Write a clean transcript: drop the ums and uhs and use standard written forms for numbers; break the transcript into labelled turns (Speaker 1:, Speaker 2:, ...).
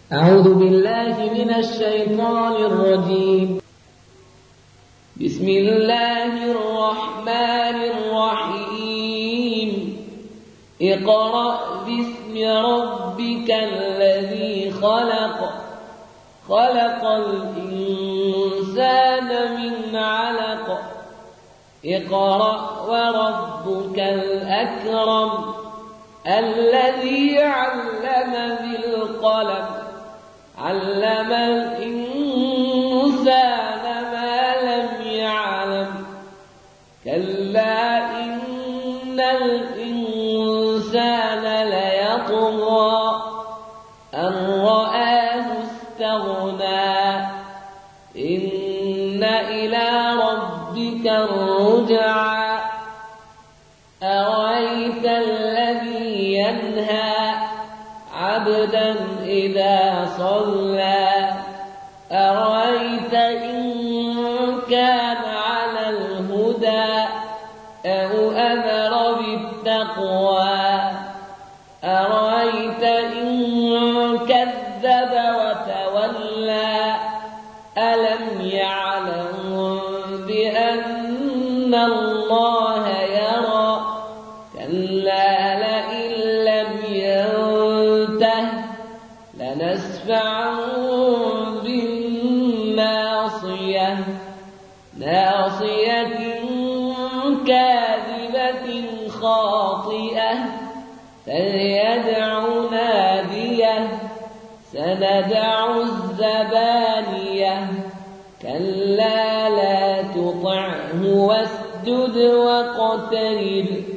Speaker 1: أعوذ بالله من الشيطان الرجيم. بسم الله الرحمن الرحيم. اقرأ باسم ربك الذي خلق. خلق الإنسان من علق. اقرأ وربك الأكرم الذي علم بالقلم علم الإنسان ما لم يعلم كلا إن الإنسان ليطغى أن رآه استغنى إن إلى ربك الرجعى أرأيت الذي ينهى عبدا إذا صلى أرأيت إن كان على الهدى أو أمر بالتقوى أرأيت إن كذب وتولى ألم يعلم بأن الله يرى كلا لئن لم ينته لنسفعا بالناصية ناصية كاذبة خاطئة فليدع ناديه سندع الزبانية كلا لا تطعه واسجد واقترب